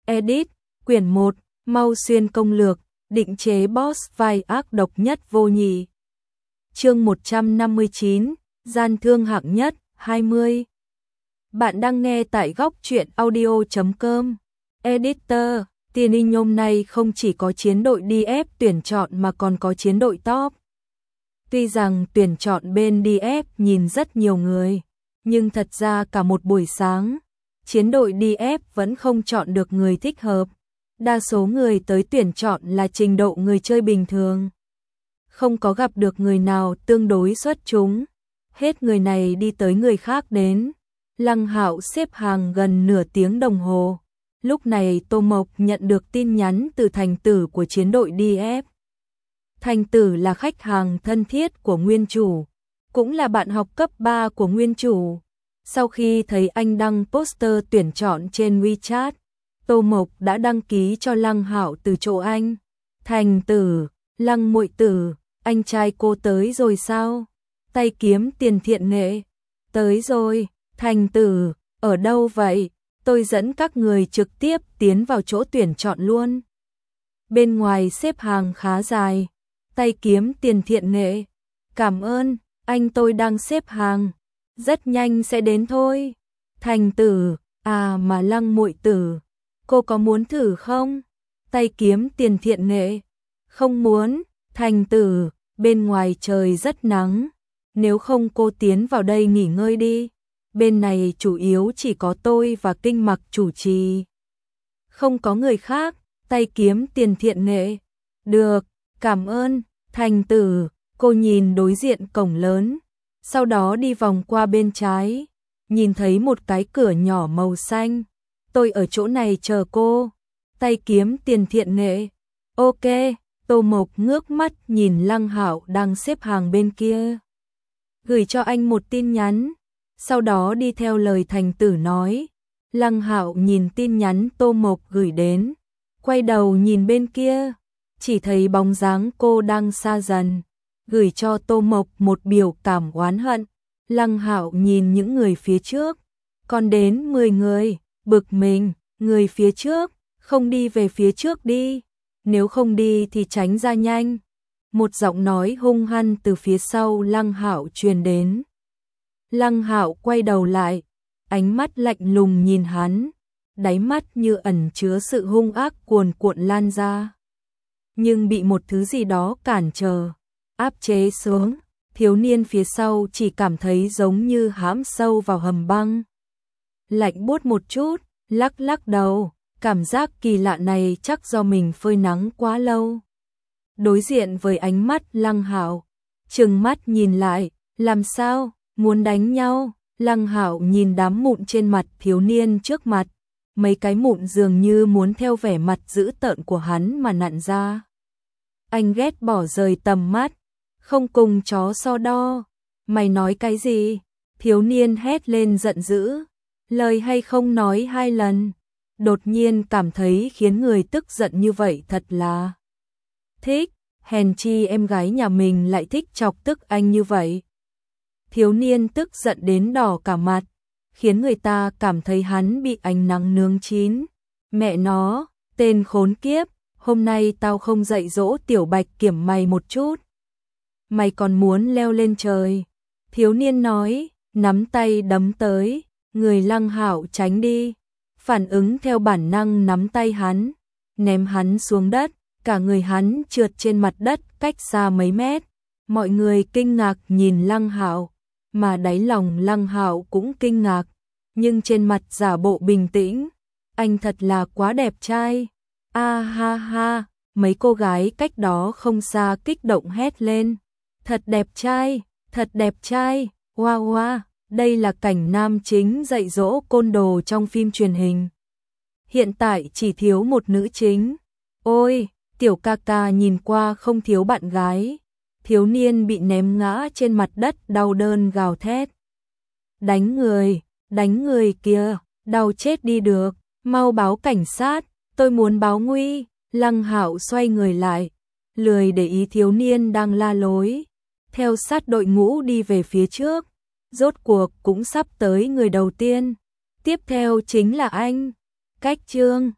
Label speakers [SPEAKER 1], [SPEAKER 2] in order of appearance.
[SPEAKER 1] Edit, quyển 1, Mau Xuyên công lược, định chế boss vai ác độc nhất vô nhị. Chương 159, gian thương hạng nhất, 20. Bạn đang nghe tại góc truyện audio.com. Editor, Tiền Ninh hôm nay không chỉ có chiến đội DF tuyển chọn mà còn có chiến đội top. Tuy rằng tuyển chọn bên DF nhìn rất nhiều người, nhưng thật ra cả một buổi sáng, chiến đội DF vẫn không chọn được người thích hợp. Đa số người tới tuyển chọn là trình độ người chơi bình thường. Không có gặp được người nào tương đối xuất chúng. Hết người này đi tới người khác đến. Lăng Hạo xếp hàng gần nửa tiếng đồng hồ. Lúc này Tô Mộc nhận được tin nhắn từ Thành Tử của chiến đội DF. Thành Tử là khách hàng thân thiết của nguyên chủ, cũng là bạn học cấp 3 của nguyên chủ. Sau khi thấy anh đăng poster tuyển chọn trên WeChat, Tô Mộc đã đăng ký cho Lăng Hạo từ chỗ anh. Thành Tử, Lăng muội tử, anh trai cô tới rồi sao? Tay kiếm tiền thiện nghệ. Tới rồi. Thành Tử, ở đâu vậy? Tôi dẫn các người trực tiếp tiến vào chỗ tuyển chọn luôn. Bên ngoài xếp hàng khá dài. Tay kiếm tiền thiện nghệ. Cảm ơn, anh tôi đang xếp hàng. Rất nhanh sẽ đến thôi. Thành Tử, à mà Lăng muội tử, cô có muốn thử không? Tay kiếm tiền thiện nghệ. Không muốn. Thành Tử, bên ngoài trời rất nắng. Nếu không cô tiến vào đây nghỉ ngơi đi. Bên này chủ yếu chỉ có tôi và Kinh Mặc chủ trì. Không có người khác. Tay kiếm tiền thiện nghệ. Được, cảm ơn. Thành Tử, cô nhìn đối diện cổng lớn. Sau đó đi vòng qua bên trái. Nhìn thấy một cái cửa nhỏ màu xanh. Tôi ở chỗ này chờ cô. Tay kiếm tiền thiện nghệ. Ok. Tô Mộc ngước mắt nhìn Lăng Hạo đang xếp hàng bên kia. Gửi cho anh một tin nhắn. Sau đó đi theo lời Thành Tử nói. Lăng Hạo nhìn tin nhắn Tô Mộc gửi đến. Quay đầu nhìn bên kia. Chỉ thấy bóng dáng cô đang xa dần. Gửi cho Tô Mộc một biểu cảm oán hận. Lăng Hạo nhìn những người phía trước. Còn đến 10 người. Bực mình. Người phía trước. Không đi về phía trước đi. Nếu không đi thì tránh ra nhanh. Một giọng nói hung hăng từ phía sau Lăng Hạo truyền đến. Lăng Hạo quay đầu lại, ánh mắt lạnh lùng nhìn hắn, đáy mắt như ẩn chứa sự hung ác cuồn cuộn lan ra. Nhưng bị một thứ gì đó cản trở, áp chế xuống, thiếu niên phía sau chỉ cảm thấy giống như hãm sâu vào hầm băng. Lạnh buốt một chút, lắc lắc đầu. Cảm giác kỳ lạ này chắc do mình phơi nắng quá lâu. Đối diện với ánh mắt Lăng Hạo, trừng mắt nhìn lại, làm sao, muốn đánh nhau? Lăng Hạo nhìn đám mụn trên mặt thiếu niên trước mặt, mấy cái mụn dường như muốn theo vẻ mặt dữ tợn của hắn mà nặn ra. Anh ghét bỏ rời tầm mắt, không cùng chó so đo. Mày nói cái gì? Thiếu niên hét lên giận dữ, lời hay không nói 2 lần. Đột nhiên cảm thấy khiến người tức giận như vậy thật là thích, hèn chi em gái nhà mình lại thích chọc tức anh như vậy. Thiếu niên tức giận đến đỏ cả mặt, khiến người ta cảm thấy hắn bị ánh nắng nướng chín. Mẹ nó, tên khốn kiếp, hôm nay tao không dạy dỗ Tiểu Bạch Kiểm mày một chút. Mày còn muốn leo lên trời. Thiếu niên nói, nắm tay đấm tới, người Lăng Hạo tránh đi. Phản ứng theo bản năng nắm tay hắn, ném hắn xuống đất, cả người hắn trượt trên mặt đất cách xa mấy mét. Mọi người kinh ngạc nhìn Lăng Hạo, mà đáy lòng Lăng Hạo cũng kinh ngạc, nhưng trên mặt giả bộ bình tĩnh. Anh thật là quá đẹp trai. A ha ha, mấy cô gái cách đó không xa kích động hét lên. Thật đẹp trai, thật đẹp trai, wow wow. Đây là cảnh nam chính dạy dỗ côn đồ trong phim truyền hình. Hiện tại chỉ thiếu một nữ chính. Ôi, Tiểu ca ca nhìn qua không thiếu bạn gái. Thiếu niên bị ném ngã trên mặt đất đau đớn gào thét. Đánh người kìa, đau chết đi được, mau báo cảnh sát, tôi muốn báo nguy. Lăng Hạo xoay người lại, lười để ý thiếu niên đang la lối. Theo sát đội ngũ đi về phía trước. Rốt cuộc cũng sắp tới người đầu tiên. Tiếp theo chính là anh. Cách chương